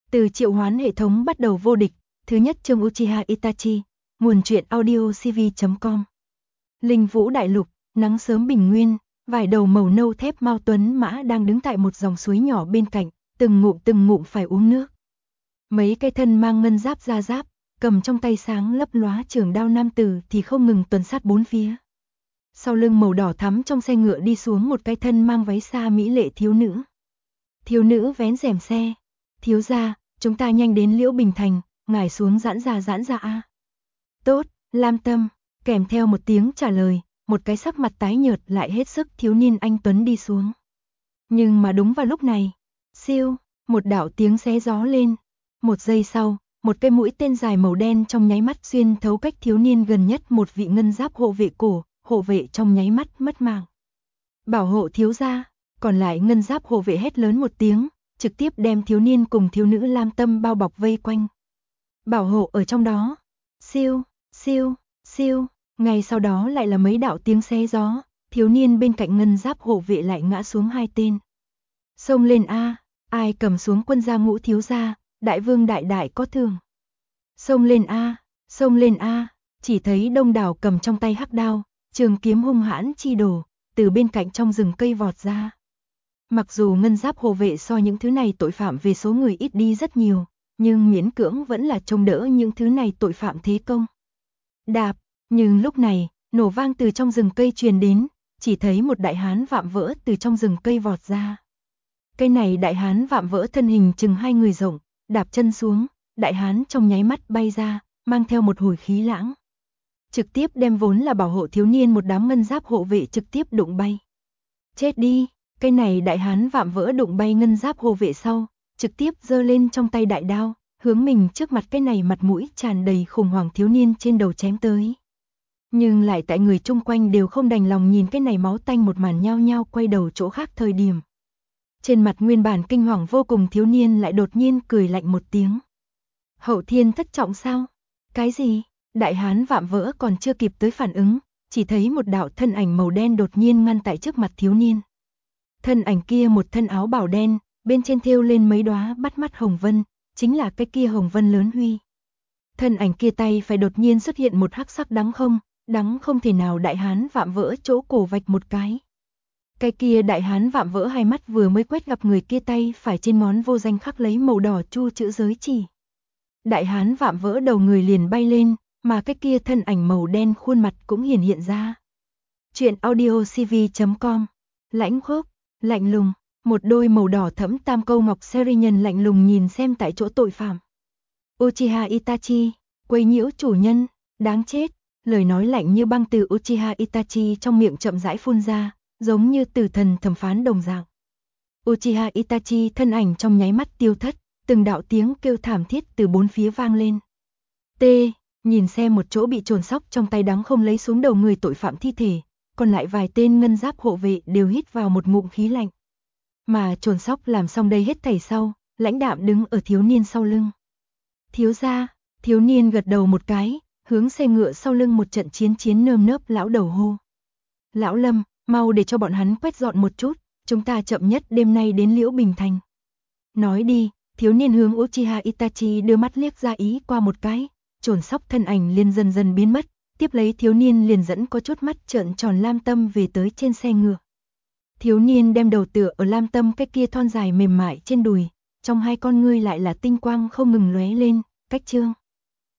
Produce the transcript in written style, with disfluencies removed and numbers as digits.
Từ triệu hoán hệ thống bắt đầu vô địch, thứ nhất chương Uchiha Itachi, nguồn truyện audio cv.com. Linh Vũ Đại Lục, nắng sớm bình nguyên, vài đầu màu nâu thép Mao Tuấn Mã đang đứng tại một dòng suối nhỏ bên cạnh, từng ngụm phải uống nước. Mấy cây thân mang ngân giáp ra giáp, cầm trong tay sáng lấp lóa trường đao nam tử thì không ngừng tuần sát bốn phía. Sau lưng màu đỏ thắm trong xe ngựa đi xuống một cái thân mang váy xa mỹ lệ thiếu nữ. Thiếu nữ vén rèm xe. Thiếu gia, chúng ta nhanh đến Liễu Bình Thành, ngài xuống giãn ra a. Tốt, Lam Tâm, kèm theo một tiếng trả lời, một cái sắc mặt tái nhợt lại hết sức thiếu niên anh tuấn đi xuống. Nhưng mà đúng vào lúc này, siêu, một đạo tiếng xé gió lên. Một giây sau, một cây mũi tên dài màu đen trong nháy mắt xuyên thấu cách thiếu niên gần nhất một vị ngân giáp hộ vệ cổ, hộ vệ trong nháy mắt mất mạng. Bảo hộ thiếu gia, còn lại ngân giáp hộ vệ hét lớn một tiếng, trực tiếp đem thiếu niên cùng thiếu nữ Lam Tâm bao bọc vây quanh. Bảo hộ ở trong đó. Siêu, siêu, ngay sau đó lại là mấy đạo tiếng xé gió, thiếu niên bên cạnh ngân giáp hộ vệ lại ngã xuống hai tên. Xông lên a, ai cầm xuống quân gia ngũ thiếu gia, đại vương đại có thưởng. Xông lên a, chỉ thấy đông đảo cầm trong tay hắc đao, trường kiếm hung hãn chi đổ, từ bên cạnh trong rừng cây vọt ra. Mặc dù ngân giáp hộ vệ so những thứ này tội phạm về số người ít đi rất nhiều, nhưng miễn cưỡng vẫn là trông đỡ những thứ này tội phạm thế công. Đạp, nhưng lúc này, nổ vang từ trong rừng cây truyền đến, chỉ thấy một đại hán vạm vỡ từ trong rừng cây vọt ra. Cây này đại hán vạm vỡ thân hình chừng 2 người rộng, đạp chân xuống, đại hán trong nháy mắt bay ra, mang theo một hồi khí lãng. Trực tiếp đem vốn là bảo hộ thiếu niên một đám ngân giáp hộ vệ trực tiếp đụng bay. Chết đi, cây này đại hán vạm vỡ đụng bay ngân giáp hộ vệ sau, trực tiếp giơ lên trong tay đại đao, hướng mình trước mặt cái này mặt mũi tràn đầy khủng hoảng thiếu niên trên đầu chém tới. Nhưng lại tại người chung quanh đều không đành lòng nhìn cái này máu tanh một màn nhao nhao quay đầu chỗ khác thời điểm. Trên mặt nguyên bản kinh hoàng vô cùng thiếu niên lại đột nhiên cười lạnh một tiếng. Hậu thiên thất trọng sao? Cái gì? Đại hán vạm vỡ còn chưa kịp tới phản ứng, chỉ thấy một đạo thân ảnh màu đen đột nhiên ngăn tại trước mặt thiếu niên. Thân ảnh kia một thân áo bảo đen, bên trên thêu lên mấy đóa bắt mắt hồng vân, chính là cái kia hồng vân lớn huy. Thân ảnh kia tay phải đột nhiên xuất hiện một hắc sắc đắng không thể nào đại hán vạm vỡ chỗ cổ vạch một cái. Cái kia đại hán vạm vỡ hai mắt vừa mới quét gặp người kia tay phải trên ngón vô danh khắc lấy màu đỏ chu chữ giới chỉ. Đại hán vạm vỡ đầu người liền bay lên, mà cái kia thân ảnh màu đen khuôn mặt cũng hiện ra. Chuyện audio cv.com. Lãnh khốc, lạnh lùng, một đôi màu đỏ thẫm tam câu ngọc Serinhân lạnh lùng nhìn xem tại chỗ tội phạm. Uchiha Itachi, quấy nhiễu chủ nhân, đáng chết, lời nói lạnh như băng từ Uchiha Itachi trong miệng chậm rãi phun ra, giống như tử thần thẩm phán đồng dạng. Uchiha Itachi thân ảnh trong nháy mắt tiêu thất, từng đạo tiếng kêu thảm thiết từ bốn phía vang lên. Nhìn xem một chỗ bị trồn sóc trong tay đắng không lấy xuống đầu người tội phạm thi thể, còn lại vài tên ngân giáp hộ vệ đều hít vào một ngụm khí lạnh. Mà trồn sóc làm xong đây hết thảy sau, lãnh đạm đứng ở thiếu niên sau lưng. Thiếu gia, thiếu niên gật đầu một cái, hướng xe ngựa sau lưng một trận chiến nơm nớp lão đầu hô. Lão Lâm, mau để cho bọn hắn quét dọn một chút, chúng ta chậm nhất đêm nay đến Liễu Bình Thành. Nói đi, thiếu niên hướng Uchiha Itachi đưa mắt liếc ra ý qua một cái, trồn sóc thân ảnh liền dần biến mất, tiếp lấy thiếu niên liền dẫn có chút mắt trợn tròn Lam Tâm về tới trên xe ngựa. Thiếu niên đem đầu tựa ở Lam Tâm cái kia thon dài mềm mại trên đùi, trong hai con ngươi lại là tinh quang không ngừng lóe lên, cách chương.